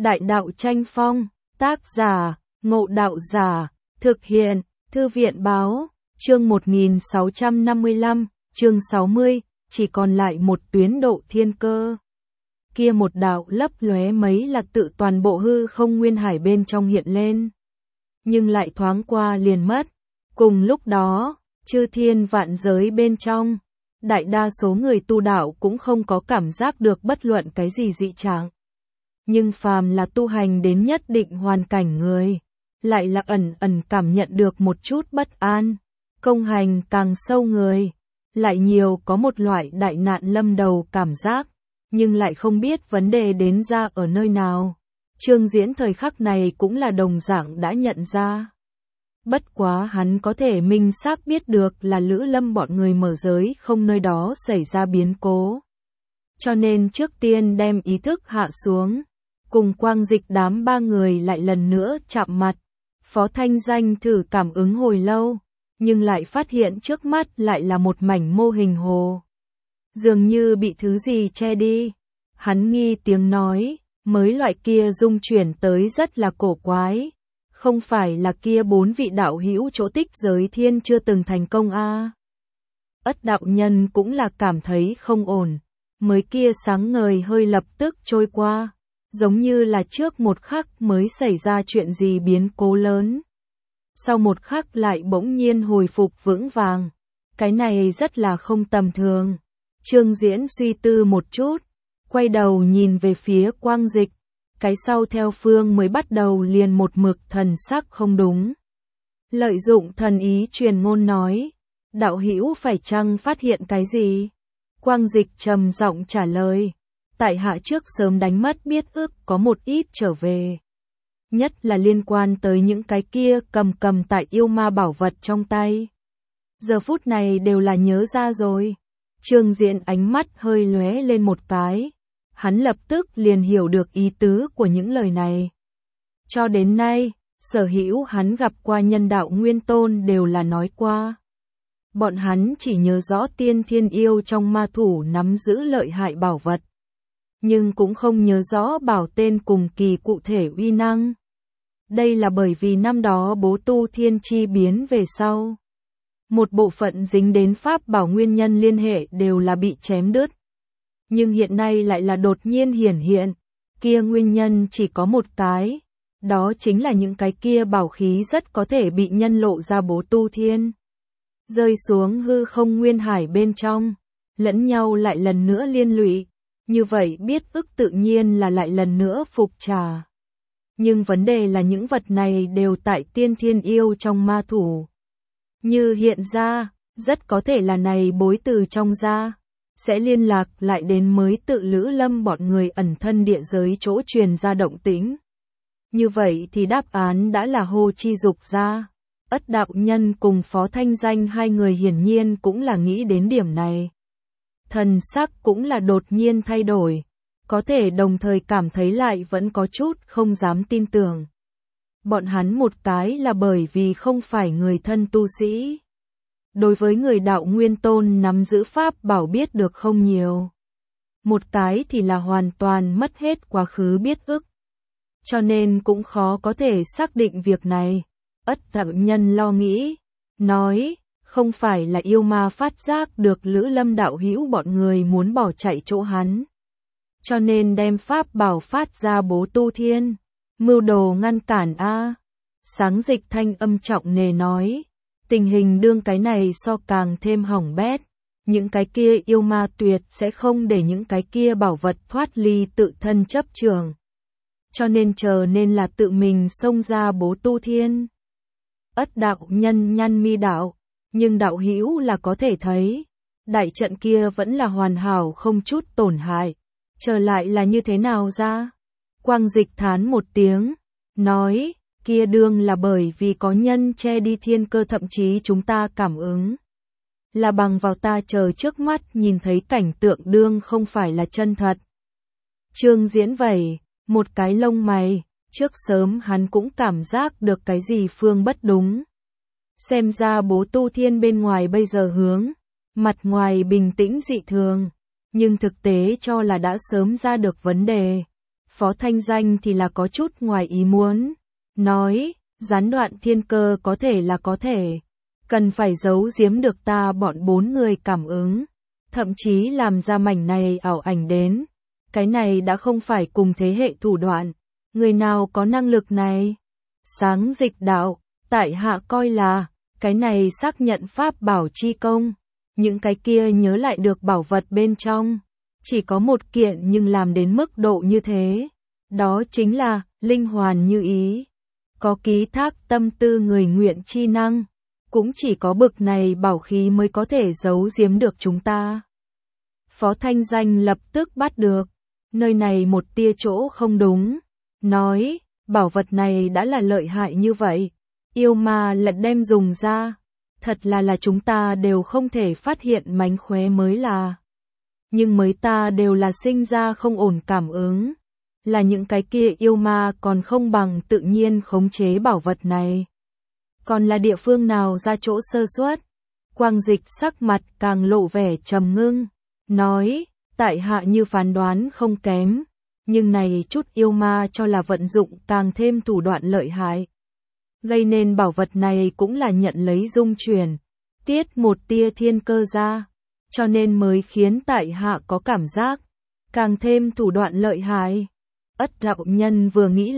Đại đạo tranh phong, tác giả, Ngộ Đạo Giả, thực hiện, Thư viện báo, chương 1655, chương 60, chỉ còn lại một tuyến độ thiên cơ. Kia một đạo lấp lóe mấy là tự toàn bộ hư không nguyên hải bên trong hiện lên. Nhưng lại thoáng qua liền mất. Cùng lúc đó, chư thiên vạn giới bên trong, đại đa số người tu đạo cũng không có cảm giác được bất luận cái gì dị trạng. Nhưng phàm là tu hành đến nhất định hoàn cảnh người, lại là ẩn ẩn cảm nhận được một chút bất an. Công hành càng sâu người, lại nhiều có một loại đại nạn lâm đầu cảm giác, nhưng lại không biết vấn đề đến ra ở nơi nào. Trương Diễn thời khắc này cũng là đồng dạng đã nhận ra. Bất quá hắn có thể minh xác biết được là Lữ Lâm bọn người mở giới không nơi đó xảy ra biến cố. Cho nên trước tiên đem ý thức hạ xuống, cùng Quang Dịch đám ba người lại lần nữa chạm mặt. Phó Thanh Danh thử cảm ứng hồi lâu, nhưng lại phát hiện trước mắt lại là một mảnh mô hình hồ. Dường như bị thứ gì che đi. Hắn nghi tiếng nói, mới loại kia dung chuyển tới rất là cổ quái. Không phải là kia 4 vị đạo hữu chỗ tích giới thiên chưa từng thành công a? Ất đạo nhân cũng là cảm thấy không ổn, mới kia sáng ngời hơi lập tức trôi qua, giống như là trước một khắc mới xảy ra chuyện gì biến cố lớn. Sau một khắc lại bỗng nhiên hồi phục vững vàng, cái này rất là không tầm thường. Trương Diễn suy tư một chút, quay đầu nhìn về phía Quang Dịch. Cái sau theo phương mới bắt đầu liền một mực thần sắc không đúng. Lợi dụng thần ý truyền ngôn nói, đạo hữu phải chăng phát hiện cái gì? Quang Dịch trầm giọng trả lời, tại hạ trước sớm đánh mất biết ước có một ít trở về. Nhất là liên quan tới những cái kia cầm tại yêu ma bảo vật trong tay. Giờ phút này đều là nhớ ra rồi. Trương Diễn ánh mắt hơi lóe lên một cái. Hắn lập tức liền hiểu được ý tứ của những lời này. Cho đến nay, sở hữu hắn gặp qua nhân đạo nguyên tôn đều là nói qua. Bọn hắn chỉ nhớ rõ tiên thiên yêu trong ma thủ nắm giữ lợi hại bảo vật. Nhưng cũng không nhớ rõ bảo tên cùng kỳ cụ thể uy năng. Đây là bởi vì năm đó bố tu thiên chi biến về sau. Một bộ phận dính đến pháp bảo nguyên nhân liên hệ đều là bị chém đứt. Nhưng hiện nay lại là đột nhiên hiển hiện, kia nguyên nhân chỉ có một cái, đó chính là những cái kia bảo khí rất có thể bị nhân lộ ra bố tu thiên. Rơi xuống hư không nguyên hải bên trong, lẫn nhau lại lần nữa liên lụy, như vậy biết ức tự nhiên là lại lần nữa phục trả. Nhưng vấn đề là những vật này đều tại tiên thiên yêu trong ma thủ. Như hiện ra, rất có thể là này bối từ trong ra. Sẽ liên lạc lại đến mới tự Lữ Lâm bọn người ẩn thân địa giới chỗ truyền ra động tĩnh. Như vậy thì đáp án đã là hô chi dục ra. Ất đạo nhân cùng Phó Thanh Danh hai người hiển nhiên cũng là nghĩ đến điểm này. Thần sắc cũng là đột nhiên thay đổi. Có thể đồng thời cảm thấy lại vẫn có chút không dám tin tưởng. Bọn hắn một cái là bởi vì không phải người thân tu sĩ. Đối với người đạo nguyên tôn nắm giữ pháp bảo biết được không nhiều. Một cái thì là hoàn toàn mất hết quá khứ biết ức. Cho nên cũng khó có thể xác định việc này. Ất đạo nhân lo nghĩ, nói, không phải là yêu ma phát giác được Lữ Lâm đạo hữu bọn người muốn bỏ chạy chỗ hắn. Cho nên đem pháp bảo phát ra bố tu thiên, mưu đồ ngăn cản a. Sáng Dịch thanh âm trọng nề nói. Tình hình đương cái này so càng thêm hỏng bét, những cái kia yêu ma tuyệt sẽ không để những cái kia bảo vật thoát ly tự thân chấp trường. Cho nên chờ nên là tự mình xông ra bố tu thiên. Ất đạo nhân nhăn mi đạo, nhưng đạo hữu là có thể thấy, đại trận kia vẫn là hoàn hảo không chút tổn hại, trở lại là như thế nào ra? Quang Dịch thán một tiếng, nói, kia đương là bởi vì có nhân che đi thiên cơ, thậm chí chúng ta cảm ứng. Là bằng vào ta chờ trước mắt nhìn thấy cảnh tượng đương không phải là chân thật. Trương Diễn vẩy, một cái lông mày, trước sớm hắn cũng cảm giác được cái gì phương bất đúng. Xem ra bố tu thiên bên ngoài bây giờ hướng, mặt ngoài bình tĩnh dị thường, nhưng thực tế cho là đã sớm ra được vấn đề. Phó Thanh Danh thì là có chút ngoài ý muốn, nói, gián đoạn thiên cơ có thể là có thể, cần phải giấu giếm được ta bọn 4 người cảm ứng, thậm chí làm ra mảnh này ảo ảnh đến. Cái này đã không phải cùng thế hệ thủ đoạn, người nào có năng lực này? Sáng Dịch đạo, tại hạ coi là, cái này xác nhận pháp bảo chi công, những cái kia nhớ lại được bảo vật bên trong, chỉ có một kiện nhưng làm đến mức độ như thế, đó chính là linh hoàn như ý, có ký thác tâm tư người nguyện chi năng, cũng chỉ có bực này bảo khí mới có thể giấu giếm được chúng ta. Phó Thanh Danh lập tức bắt được, nơi này một tia chỗ không đúng, nói, bảo vật này đã là lợi hại như vậy, yêu ma lại đem dùng ra, thật là chúng ta đều không thể phát hiện mánh khóe mới là. Nhưng mới ta đều là sinh ra không ổn cảm ứng, là những cái kia yêu ma còn không bằng tự nhiên khống chế bảo vật này. Còn là địa phương nào ra chỗ sơ suất? Quang Dịch sắc mặt càng lộ vẻ trầm ngưng, nói, tại hạ như phán đoán không kém, nhưng này chút yêu ma cho là vận dụng càng thêm thủ đoạn lợi hại. Gây nên bảo vật này cũng là nhận lấy dung chuyển, tiết một tia thiên cơ ra, cho nên mới khiến tại hạ có cảm giác, càng thêm thủ đoạn lợi hại. Ất đạo nhân vừa nghĩ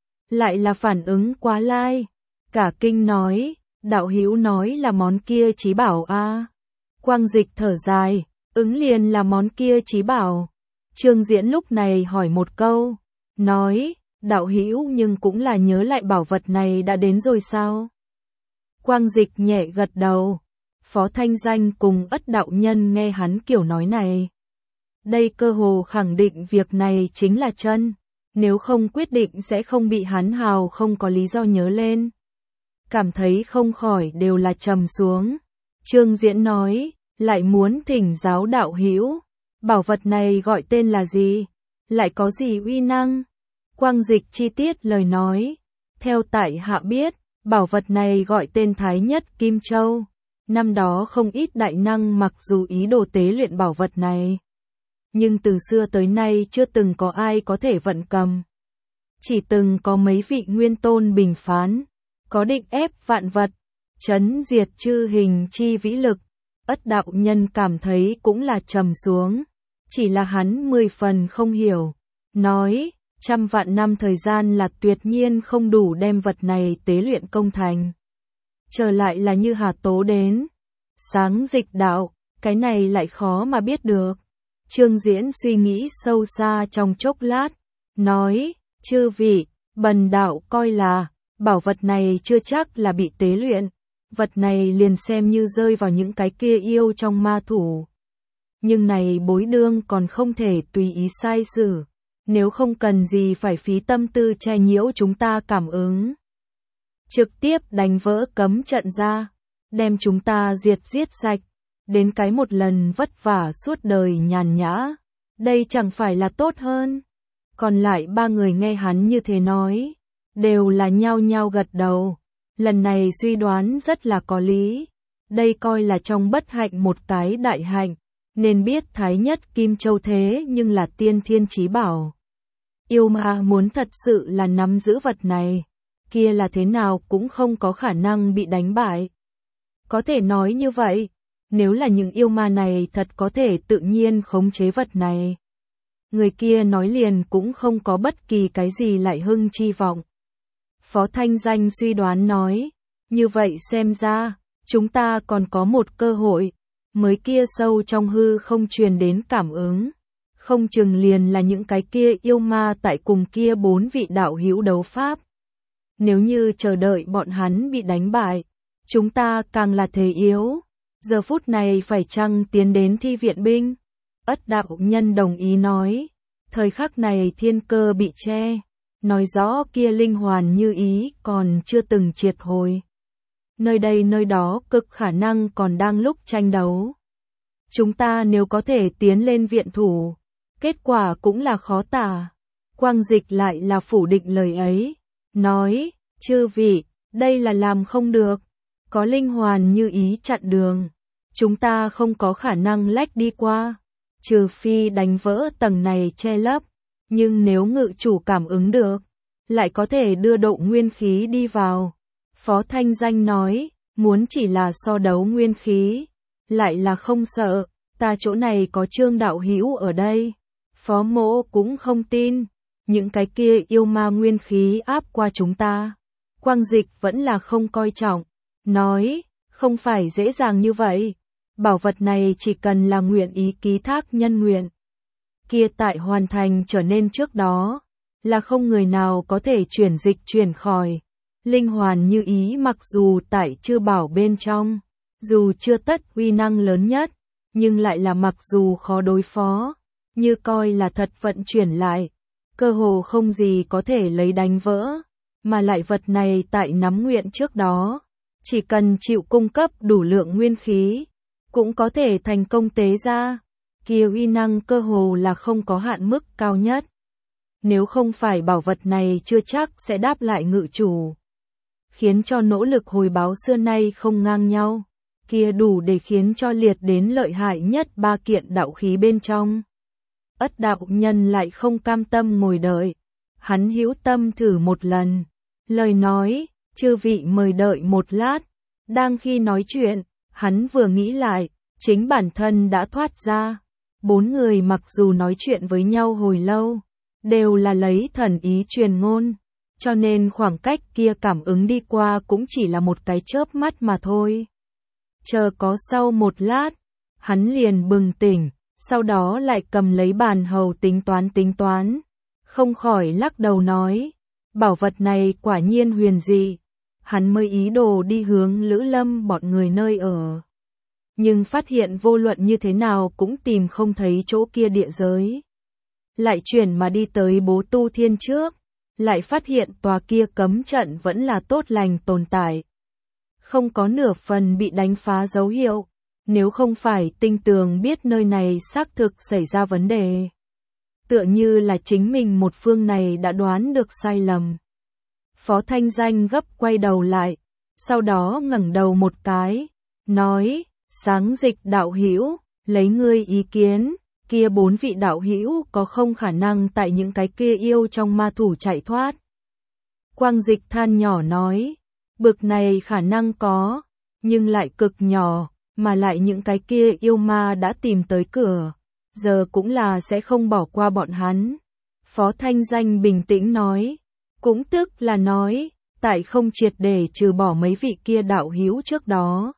lại là phản ứng quá lai, cả kinh nói, đạo hữu nói là món kia chí bảo a. Quang Dịch thở dài, ứng liền là món kia chí bảo. Trương Diễn lúc này hỏi một câu, nói, đạo hữu nhưng cũng là nhớ lại bảo vật này đã đến rồi sao? Quang Dịch nhẹ gật đầu. Phó Thanh Danh cùng Ất đạo nhân nghe hắn kiểu nói này, đây cơ hồ khẳng định việc này chính là chân, nếu không quyết định sẽ không bị hắn hào không có lý do nhớ lên. Cảm thấy không khỏi đều là trầm xuống. Trương Diễn nói, lại muốn thỉnh giáo đạo hữu, bảo vật này gọi tên là gì? Lại có gì uy năng? Quang Dịch chi tiết lời nói, theo tại hạ biết, bảo vật này gọi tên Thái Nhất Kim Châu. Năm đó không ít đại năng mặc dù ý đồ tế luyện bảo vật này, nhưng từ xưa tới nay chưa từng có ai có thể vận cầm. Chỉ từng có mấy vị nguyên tôn bình phán, có định ép vạn vật, chấn diệt chư hình chi vĩ lực. Ất đạo nhân cảm thấy cũng là trầm xuống, chỉ là hắn 10 phần không hiểu, nói, 100 vạn năm thời gian là tuyệt nhiên không đủ đem vật này tế luyện công thành. Trở lại là như Hà Tố đến. Sáng Dịch đạo, cái này lại khó mà biết được. Trương Diễn suy nghĩ sâu xa trong chốc lát, nói, chư vị, bần đạo coi là, bảo vật này chưa chắc là bị tế luyện, vật này liền xem như rơi vào những cái kia yêu trong ma thủ. Nhưng này bối đương còn không thể tùy ý sai sử, nếu không cần gì phải phí tâm tư che nhiễu chúng ta cảm ứng. Trực tiếp đánh vỡ cấm trận ra, đem chúng ta giết sạch, đến cái một lần vất vả suốt đời nhàn nhã, đây chẳng phải là tốt hơn. Còn lại 3 người nghe hắn như thế nói, đều là nhao nhao gật đầu, lần này suy đoán rất là có lý, đây coi là trong bất hạnh một cái đại hạnh, nên biết Thái Nhất Kim Châu thế nhưng là tiên thiên chí bảo. Yêu ma muốn thật sự là nắm giữ vật này, kia là thế nào cũng không có khả năng bị đánh bại. Có thể nói như vậy, nếu là những yêu ma này thật có thể tự nhiên khống chế vật này, người kia nói liền cũng không có bất kỳ cái gì lại hưng chi vọng. Phó Thanh Danh suy đoán nói, như vậy xem ra, chúng ta còn có một cơ hội, mới kia sâu trong hư không truyền đến cảm ứng, không chừng liền là những cái kia yêu ma tại cùng kia 4 vị đạo hữu đấu pháp. Nếu như chờ đợi bọn hắn bị đánh bại, chúng ta càng là thế yếu, giờ phút này phải chăng tiến đến thi viện binh? Ất đạo nhân đồng ý nói, thời khắc này thiên cơ bị che, nói rõ kia linh hoàn như ý còn chưa từng triệt hồi. Nơi đây nơi đó cực khả năng còn đang lúc tranh đấu. Chúng ta nếu có thể tiến lên viện thủ, kết quả cũng là khó tả. Quang Dịch lại là phủ định lời ấy, nói, chư vị, đây là làm không được, có linh hoàn như ý chặn đường, chúng ta không có khả năng lách đi qua, trừ phi đánh vỡ tầng này che lấp, Nhưng nếu ngự chủ cảm ứng được, lại có thể đưa độ nguyên khí đi vào. Phó Thanh Danh nói, muốn chỉ là so đấu nguyên khí, lại là không sợ, ta chỗ này có Trương đạo hữu ở đây. Phó Mỗ cũng không tin, những cái kia yêu ma nguyên khí áp qua chúng ta. Quang Dịch vẫn là không coi trọng, nói, không phải dễ dàng như vậy. Bảo vật này chỉ cần là nguyện ý ký thác nhân nguyện. Kia tại hoàn thành trở nên trước đó, là không người nào có thể chuyển dịch chuyển khỏi. Linh hoàn như ý mặc dù tại chưa bảo bên trong, dù chưa tất uy năng lớn nhất, nhưng lại là mặc dù khó đối phó, như coi là thật vận chuyển lại, cơ hồ không gì có thể lấy đánh vỡ, mà lại vật này tại nắm nguyện trước đó, chỉ cần chịu cung cấp đủ lượng nguyên khí, cũng có thể thành công tế ra, kia uy năng cơ hồ là không có hạn mức cao nhất. Nếu không phải bảo vật này chưa chắc sẽ đáp lại ngự chủ, khiến cho nỗ lực hồi báo xưa nay không ngang nhau, kia đủ để khiến cho liệt đến lợi hại nhất 3 kiện đạo khí bên trong. Ất đạo nhân lại không cam tâm ngồi đợi, hắn hữu tâm thử một lần, lời nói, chư vị mời đợi một lát. Đang khi nói chuyện, hắn vừa nghĩ lại, chính bản thân đã thoát ra. 4 người mặc dù nói chuyện với nhau hồi lâu, đều là lấy thần ý truyền ngôn, cho nên khoảng cách kia cảm ứng đi qua cũng chỉ là một cái chớp mắt mà thôi. Chờ có sau một lát, hắn liền bừng tỉnh, sau đó lại cầm lấy bàn hầu tính toán, không khỏi lắc đầu nói, bảo vật này quả nhiên huyền dị. Hắn mới ý đồ đi hướng Lữ Lâm bọn người nơi ở, nhưng phát hiện vô luận như thế nào cũng tìm không thấy chỗ kia địa giới. Lại chuyển mà đi tới Bố Tu Thiên trước, lại phát hiện tòa kia cấm trận vẫn là tốt lành tồn tại, không có nửa phần bị đánh phá dấu hiệu, nếu không phải tinh tường biết nơi này xác thực xảy ra vấn đề. Tựa như là chính mình một phương này đã đoán được sai lầm. Phó Thanh Danh gấp quay đầu lại, sau đó ngẩng đầu một cái, nói, Sáng Dịch đạo hữu, lấy ngươi ý kiến, kia 4 vị đạo hữu có không khả năng tại những cái kia yêu trong ma thủ chạy thoát. Quang Dịch than nhỏ nói, bực này khả năng có, nhưng lại cực nhỏ, mà lại những cái kia yêu ma đã tìm tới cửa, giờ cũng là sẽ không bỏ qua bọn hắn. Phó Thanh Danh bình tĩnh nói, cũng tức là nói, tại không triệt để trừ bỏ mấy vị kia đạo hữu trước đó,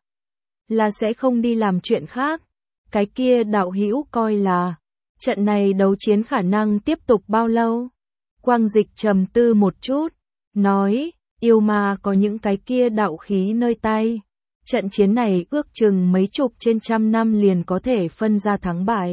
là sẽ không đi làm chuyện khác. Cái kia đạo hữu coi là, trận này đấu chiến khả năng tiếp tục bao lâu? Quang Dịch trầm tư một chút, nói, yêu ma có những cái kia đạo khí nơi tay. Trận chiến này ước chừng mấy chục trên trăm năm liền có thể phân ra thắng bại.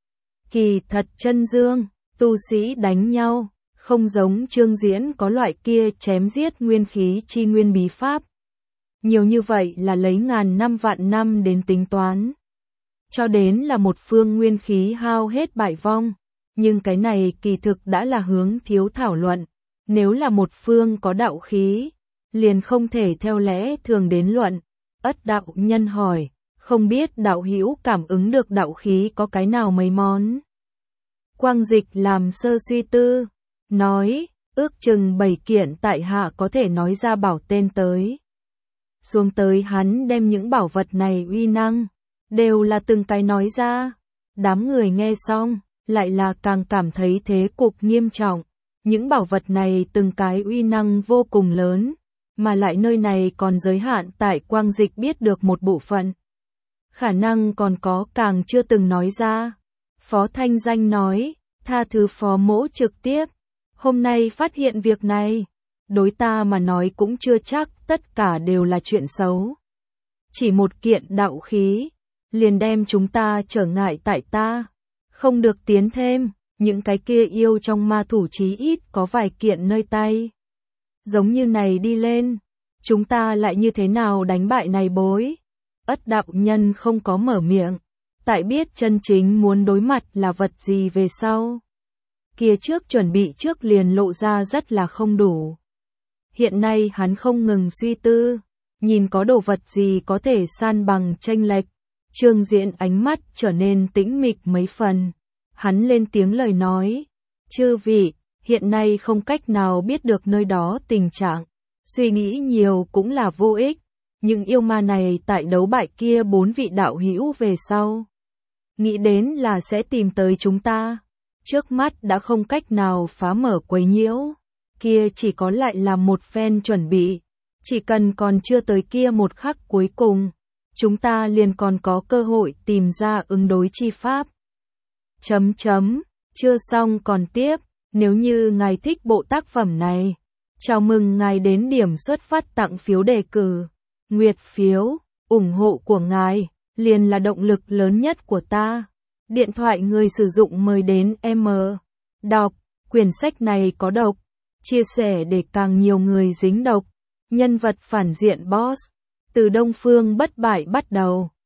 Kỳ thật chân dương, tu sĩ đánh nhau, không giống Trương Diễn có loại kia chém giết nguyên khí chi nguyên bí pháp. Nhiều như vậy là lấy ngàn năm vạn năm đến tính toán. Cho đến là một phương nguyên khí hao hết bại vong. Nhưng cái này kỳ thực đã là hướng thiếu thảo luận. Nếu là một phương có đạo khí, liền không thể theo lẽ thường đến luận. Ất đạo nhân hỏi, không biết đạo hữu cảm ứng được đạo khí có cái nào mấy món? Quang Dịch làm sơ suy tư, nói, ước chừng 7 kiện tại hạ có thể nói ra bảo tên tới. Xuống tới hắn đem những bảo vật này uy năng, đều là từng cái nói ra. Đám người nghe xong, lại là càng cảm thấy thế cục nghiêm trọng. Những bảo vật này từng cái uy năng vô cùng lớn, mà lại nơi này còn giới hạn tại Quang Dịch biết được một bộ phận. Khả năng còn có càng chưa từng nói ra. Phó Thanh Danh nói, tha thứ Phó Mỗ trực tiếp. Hôm nay phát hiện việc này, đối ta mà nói cũng chưa chắc tất cả đều là chuyện xấu. Chỉ một kiện đạo khí, liền đem chúng ta trở ngại tại ta. Không được tiến thêm, những cái kia yêu trong ma thủ chí ít có vài kiện nơi tay. Giống như này đi lên, chúng ta lại như thế nào đánh bại này bối? Ất đạo nhân không có mở miệng, tại biết chân chính muốn đối mặt là vật gì về sau. Kia trước chuẩn bị trước liền lộ ra rất là không đủ. Hiện nay hắn không ngừng suy tư, nhìn có đồ vật gì có thể san bằng chênh lệch. Trương Diễn ánh mắt trở nên tĩnh mịch mấy phần. Hắn lên tiếng lời nói, Chư vị, hiện nay không cách nào biết được nơi đó tình trạng. Suy nghĩ nhiều cũng là vô ích. Những yêu ma này tại đấu bại kia 4 vị đạo hữu về sau. Nghĩ đến là sẽ tìm tới chúng ta. Trước mắt đã không cách nào phá mở quấy nhiễu. Kia chỉ có lại là một phen chuẩn bị. Chỉ cần còn chưa tới kia một khắc cuối cùng, chúng ta liền còn có cơ hội tìm ra ứng đối chi pháp. Chưa xong còn tiếp, nếu như ngài thích bộ tác phẩm này, chào mừng ngài đến điểm xuất phát tặng phiếu đề cử. Nguyệt phiếu, ủng hộ của ngài, liền là động lực lớn nhất của ta. Điện thoại người sử dụng mời đến M. Đọc, quyển sách này có độc, chia sẻ để càng nhiều người dính độc. Nhân vật phản diện boss, từ Đông Phương bất bại bắt đầu.